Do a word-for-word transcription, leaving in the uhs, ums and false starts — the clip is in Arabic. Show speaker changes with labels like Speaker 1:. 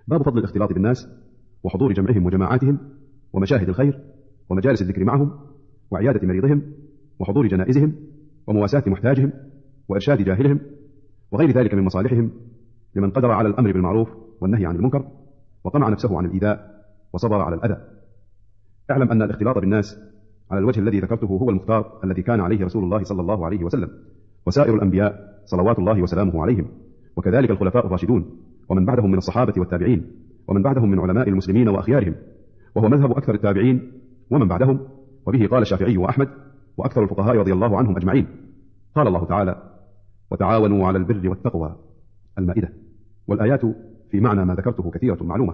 Speaker 1: باب فضل الاختلاط بالناس وحضور جمعهم وجماعاتهم ومشاهد الخير ومجالس الذكر معهم وعيادة مريضهم وحضور جنائزهم ومواساة محتاجهم وإرشاد جاهلهم وغير ذلك من مصالحهم لمن قدر على الأمر بالمعروف والنهي عن المنكر وقمع نفسه عن الإيذاء وصبر على الأذى. اعلم أن الاختلاط بالناس على الوجه الذي ذكرته هو المختار الذي كان عليه رسول الله صلى الله عليه وسلم وسائر الأنبياء صلوات الله وسلامه عليهم، وكذلك الخلفاء الراشدون ومن بعدهم من الصحابة والتابعين ومن بعدهم من علماء المسلمين وأخيارهم، وهو مذهب أكثر التابعين ومن بعدهم، وبه قال الشافعي وأحمد وأكثر الفقهاء رضي الله عنهم أجمعين. قال الله تعالى: وتعاونوا على البر والتقوى، المائدة. والآيات في معنى ما ذكرته كثيرة معلومة.